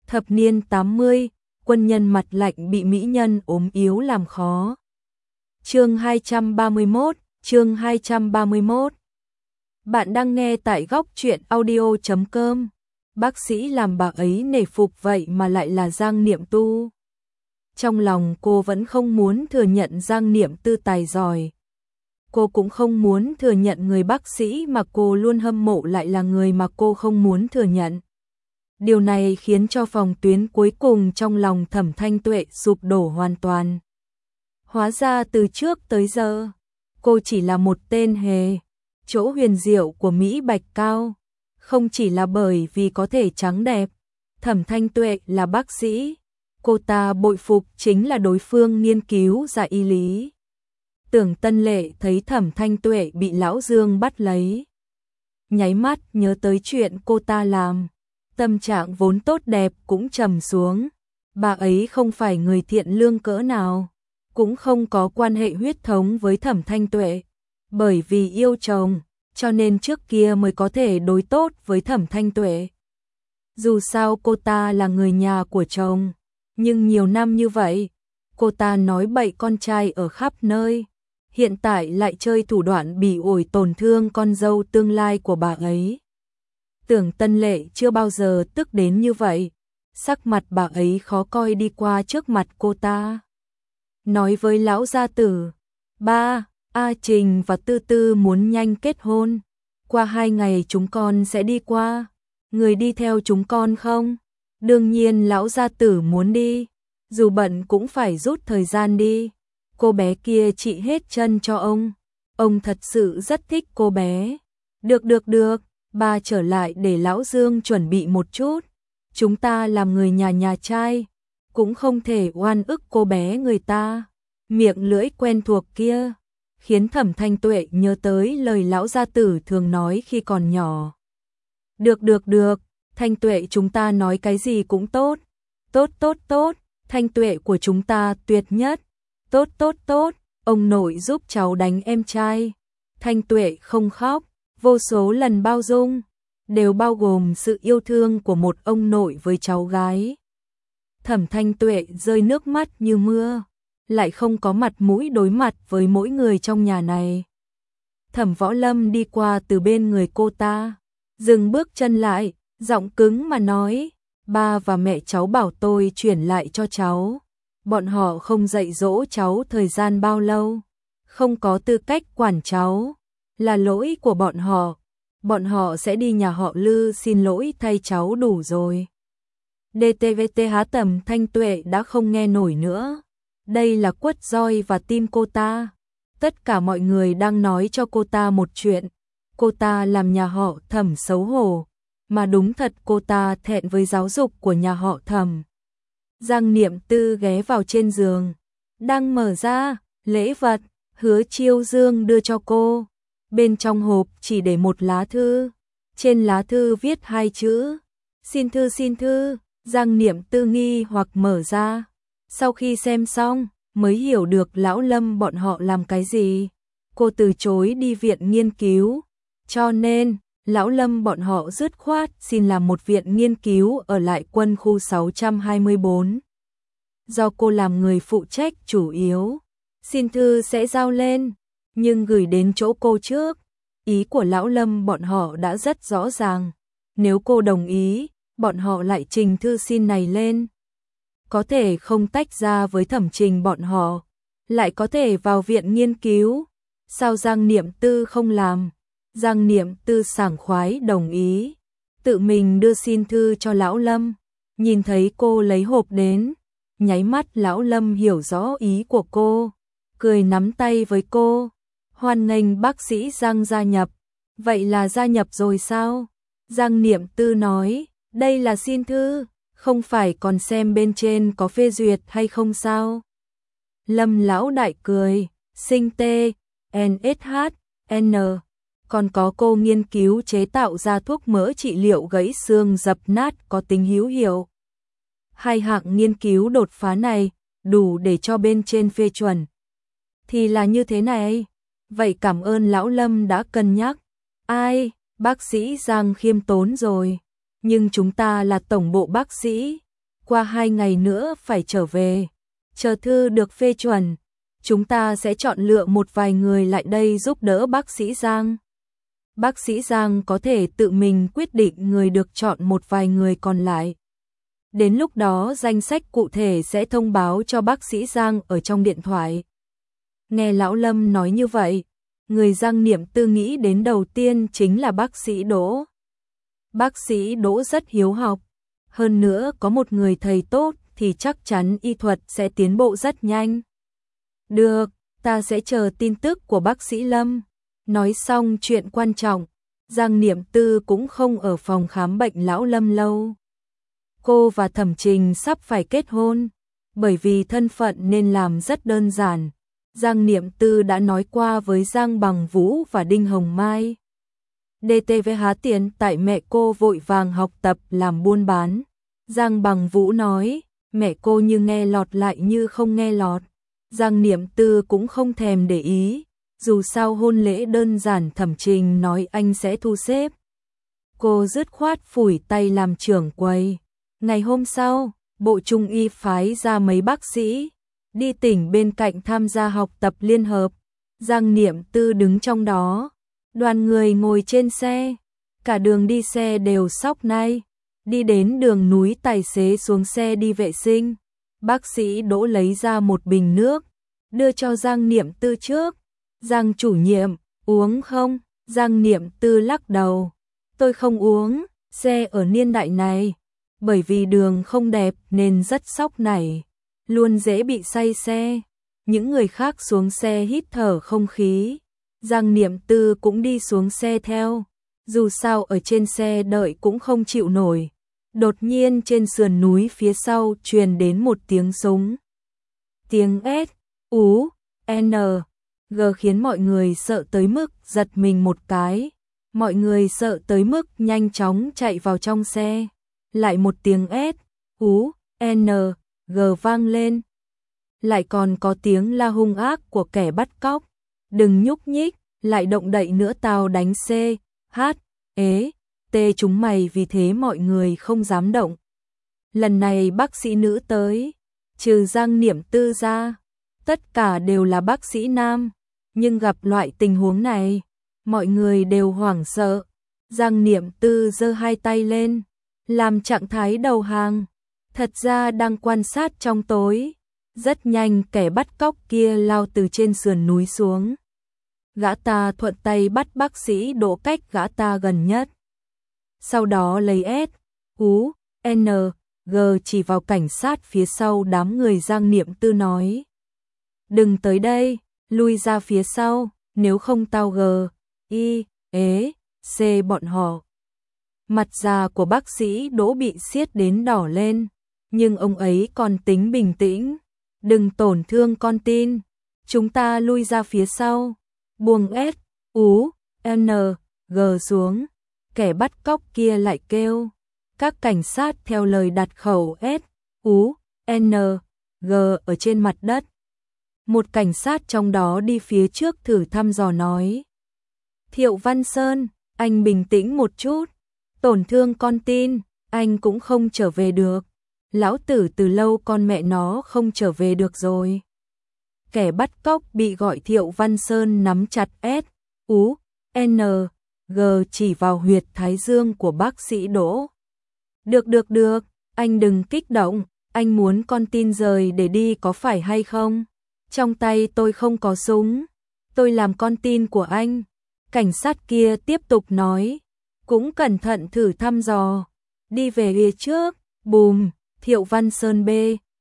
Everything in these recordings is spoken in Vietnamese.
Thập niên 80, quân nhân mặt lạnh bị mỹ nhân ốm yếu làm khó. Chương 231. Bạn đang nghe tại góc truyện audio.com. Bác sĩ làm bà ấy nể phục vậy mà lại là Giang Niệm Tu. Trong lòng cô vẫn không muốn thừa nhận Giang Niệm Tư tài giỏi. Cô cũng không muốn thừa nhận người bác sĩ mà cô luôn hâm mộ lại là người mà cô không muốn thừa nhận. Điều này khiến cho phòng tuyến cuối cùng trong lòng Thẩm Thanh Tuệ sụp đổ hoàn toàn. Hóa ra từ trước tới giờ, cô chỉ là một tên hề. Chỗ huyền diệu của Mỹ Bạch Cao, không chỉ là bởi vì có thể trắng đẹp. Thẩm Thanh Tuệ là bác sĩ, cô ta bội phục chính là đối phương nghiên cứu ra y lý. Tưởng Tân Lệ thấy Thẩm Thanh Tuệ bị Lão Dương bắt lấy, nháy mắt nhớ tới chuyện cô ta làm. Tâm trạng vốn tốt đẹp cũng trầm xuống. Bà ấy không phải người thiện lương cỡ nào, cũng không có quan hệ huyết thống với Thẩm Thanh Tuệ. Bởi vì yêu chồng, cho nên trước kia mới có thể đối tốt với Thẩm Thanh Tuệ. Dù sao cô ta là người nhà của chồng, nhưng nhiều năm như vậy, cô ta nói bậy con trai ở khắp nơi. Hiện tại lại chơi thủ đoạn bỉ ổi tổn thương con dâu tương lai của bà ấy. Tưởng Tân Lệ chưa bao giờ tức đến như vậy, sắc mặt bà ấy khó coi đi qua trước mặt cô ta. Nói với lão gia tử, ba, A Trình và Tư Tư muốn nhanh kết hôn, qua 2 ngày chúng con sẽ đi qua, người đi theo chúng con không? Đương nhiên lão gia tử muốn đi, dù bận cũng phải rút thời gian đi. Cô bé kia trị hết chân cho ông thật sự rất thích cô bé. Được, ba trở lại để lão Dương chuẩn bị một chút, chúng ta làm người nhà trai, cũng không thể oan ức cô bé người ta. Miệng lưỡi quen thuộc kia, khiến Thẩm Thanh Tuệ nhớ tới lời lão gia tử thường nói khi còn nhỏ. Được, Thanh Tuệ chúng ta nói cái gì cũng tốt. Tốt, Thanh Tuệ của chúng ta tuyệt nhất. Tốt, ông nội giúp cháu đánh em trai. Thanh Tuệ không khóc, vô số lần bao dung, đều bao gồm sự yêu thương của một ông nội với cháu gái. Thẩm Thanh Tuệ rơi nước mắt như mưa, lại không có mặt mũi đối mặt với mỗi người trong nhà này. Thẩm Võ Lâm đi qua từ bên người cô ta, dừng bước chân lại, giọng cứng mà nói, ba và mẹ cháu bảo tôi chuyển lại cho cháu. Bọn họ không dạy dỗ cháu thời gian bao lâu, không có tư cách quản cháu, là lỗi của bọn họ sẽ đi nhà họ Lư xin lỗi thay cháu đủ rồi. DTVT há Thẩm Thanh Tuệ đã không nghe nổi nữa, đây là quất roi vào tim cô ta. Tất cả mọi người đang nói cho cô ta một chuyện, cô ta làm nhà họ Thẩm xấu hổ, mà đúng thật cô ta thẹn với giáo dục của nhà họ Thẩm. Giang Niệm Tư ghé vào trên giường, đang mở ra lễ vật Hứa Chiêu Dương đưa cho cô. Bên trong hộp chỉ để một lá thư, trên lá thư viết 2 chữ, xin thư. Giang Niệm Tư nghi hoặc mở ra, sau khi xem xong mới hiểu được lão Lâm bọn họ làm cái gì. Cô từ chối đi viện nghiên cứu, cho nên lão Lâm bọn họ dứt khoát xin làm một viện nghiên cứu ở lại quân khu 624. Do cô làm người phụ trách chủ yếu, xin thư sẽ giao lên, nhưng gửi đến chỗ cô trước. Ý của lão Lâm bọn họ đã rất rõ ràng, nếu cô đồng ý, bọn họ lại trình thư xin này lên. Có thể không tách ra với Thẩm Trình bọn họ, lại có thể vào viện nghiên cứu. Sao Giang Niệm Tư không làm? Giang Niệm Tư sảng khoái đồng ý, tự mình đưa xin thư cho lão Lâm. Nhìn thấy cô lấy hộp đến, nháy mắt lão Lâm hiểu rõ ý của cô, cười nắm tay với cô, hoan nghênh bác sĩ Giang gia nhập. Vậy là gia nhập rồi sao? Giang Niệm Tư nói, đây là xin thư, không phải còn xem bên trên có phê duyệt hay không sao? Lâm lão đại cười, sinh tê, NSH, N. Còn có cô nghiên cứu chế tạo ra thuốc mỡ trị liệu gãy xương dập nát có tính hữu hiệu. 2 hạng nghiên cứu đột phá này đủ để cho bên trên phê chuẩn. Thì là như thế này. Vậy cảm ơn lão Lâm đã cân nhắc. Ai, bác sĩ Giang khiêm tốn rồi. Nhưng chúng ta là tổng bộ bác sĩ, qua 2 ngày nữa phải trở về. Chờ thư được phê chuẩn, chúng ta sẽ chọn lựa một vài người lại đây giúp đỡ bác sĩ Giang. Bác sĩ Giang có thể tự mình quyết định người được chọn một vài người còn lại. Đến lúc đó danh sách cụ thể sẽ thông báo cho bác sĩ Giang ở trong điện thoại. Nghe Lão Lâm nói như vậy, người Giang Niệm Tư nghĩ đến đầu tiên chính là bác sĩ Đỗ. Bác sĩ Đỗ rất hiếu học, hơn nữa có một người thầy tốt thì chắc chắn y thuật sẽ tiến bộ rất nhanh. Được, ta sẽ chờ tin tức của bác sĩ Lâm. Nói xong chuyện quan trọng, Giang Niệm Tư cũng không ở phòng khám bệnh Lão Lâm lâu. Cô và Thẩm Trình sắp phải kết hôn, bởi vì thân phận nên làm rất đơn giản. Giang Niệm Tư đã nói qua với Giang Bằng Vũ và Đinh Hồng Mai. DTV há tiền tại mẹ cô vội vàng học tập làm buôn bán. Giang Bằng Vũ nói, mẹ cô như nghe lọt lại như không nghe lọt. Giang Niệm Tư cũng không thèm để ý, dù sao hôn lễ đơn giản Thẩm Trình nói anh sẽ thu xếp. Cô dứt khoát phủi tay làm trưởng quầy. Ngày hôm sau, Bộ Trung y phái ra mấy bác sĩ đi tỉnh bên cạnh tham gia học tập liên hợp. Giang Niệm Tư đứng trong đó, đoàn người ngồi trên xe, cả đường đi xe đều sóc nai. Đi đến đường núi tài xế xuống xe đi vệ sinh. Bác sĩ Đỗ lấy ra một bình nước, đưa cho Giang Niệm Tư trước. Giang chủ nhiệm, uống không? Giang Niệm Tư lắc đầu. Tôi không uống, xe ở niên đại này. Bởi vì đường không đẹp nên rất sóc nảy, luôn dễ bị say xe. Những người khác xuống xe hít thở không khí. Giang Niệm Tư cũng đi xuống xe theo. Dù sao ở trên xe đợi cũng không chịu nổi. Đột nhiên trên sườn núi phía sau truyền đến một tiếng súng. Tiếng S, U, N, G khiến mọi người sợ tới mức giật mình một cái. Mọi người sợ tới mức nhanh chóng chạy vào trong xe. Lại một tiếng S, U, N, G vang lên. Lại còn có tiếng la hung ác của kẻ bắt cóc. Đừng nhúc nhích, lại động đậy nữa tao đánh C, H, ế, T chúng mày, vì thế mọi người không dám động. Lần này bác sĩ nữ tới, trừ Giang Niệm Tư ra, tất cả đều là bác sĩ nam, nhưng gặp loại tình huống này, mọi người đều hoảng sợ. Giang Niệm Tư giơ hai tay lên, làm trạng thái đầu hàng, thật ra đang quan sát trong tối. Rất nhanh kẻ bắt cóc kia lao từ trên sườn núi xuống. Gã ta thuận tay bắt bác sĩ Đỗ cách gã ta gần nhất. Sau đó lấy S, U, N, G chỉ vào cảnh sát phía sau đám người. Giang Niệm Tư nói, đừng tới đây, lui ra phía sau, nếu không tao G, I, ế, C bọn họ. Mặt già của bác sĩ Đỗ bị siết đến đỏ lên, nhưng ông ấy còn tính bình tĩnh. Đừng tổn thương con tin, chúng ta lui ra phía sau. Buông S, U, N, G xuống. Kẻ bắt cóc kia lại kêu. Các cảnh sát theo lời đặt khẩu S, U, N, G ở trên mặt đất. Một cảnh sát trong đó đi phía trước thử thăm dò nói, Thiệu Văn Sơn, anh bình tĩnh một chút. Tổn thương con tin, anh cũng không trở về được. Lão tử từ lâu con mẹ nó không trở về được rồi. Kẻ bắt cóc bị gọi Thiệu Văn Sơn nắm chặt S, U, N, G chỉ vào huyệt thái dương của bác sĩ Đỗ. Được, anh đừng kích động, anh muốn con tin rời để đi có phải hay không? Trong tay tôi không có súng, tôi làm con tin của anh. Cảnh sát kia tiếp tục nói, cũng cẩn thận thử thăm dò. Đi về phía trước, bùm, Thiệu Văn Sơn B,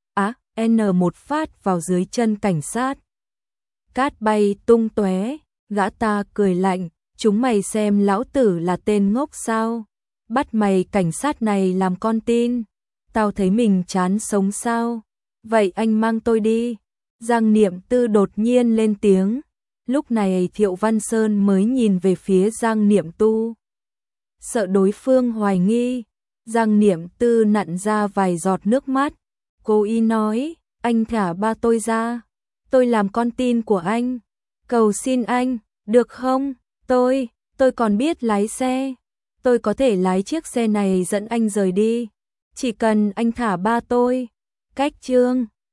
N một phát vào dưới chân cảnh sát. Cát bay tung tóe, gã ta cười lạnh, chúng mày xem lão tử là tên ngốc sao? Bắt mày cảnh sát này làm con tin, tao thấy mình chán sống sao? Vậy anh mang tôi đi. Giang Niệm Tư đột nhiên lên tiếng. Lúc này Thiệu Văn Sơn mới nhìn về phía Giang Niệm Tu. Sợ đối phương hoài nghi, Giang Niệm Tư nặn ra vài giọt nước mắt. Cô y nói, anh thả ba tôi ra. Tôi làm con tin của anh. Cầu xin anh, được không? Tôi còn biết lái xe. Tôi có thể lái chiếc xe này dẫn anh rời đi. Chỉ cần anh thả ba tôi. Cách chương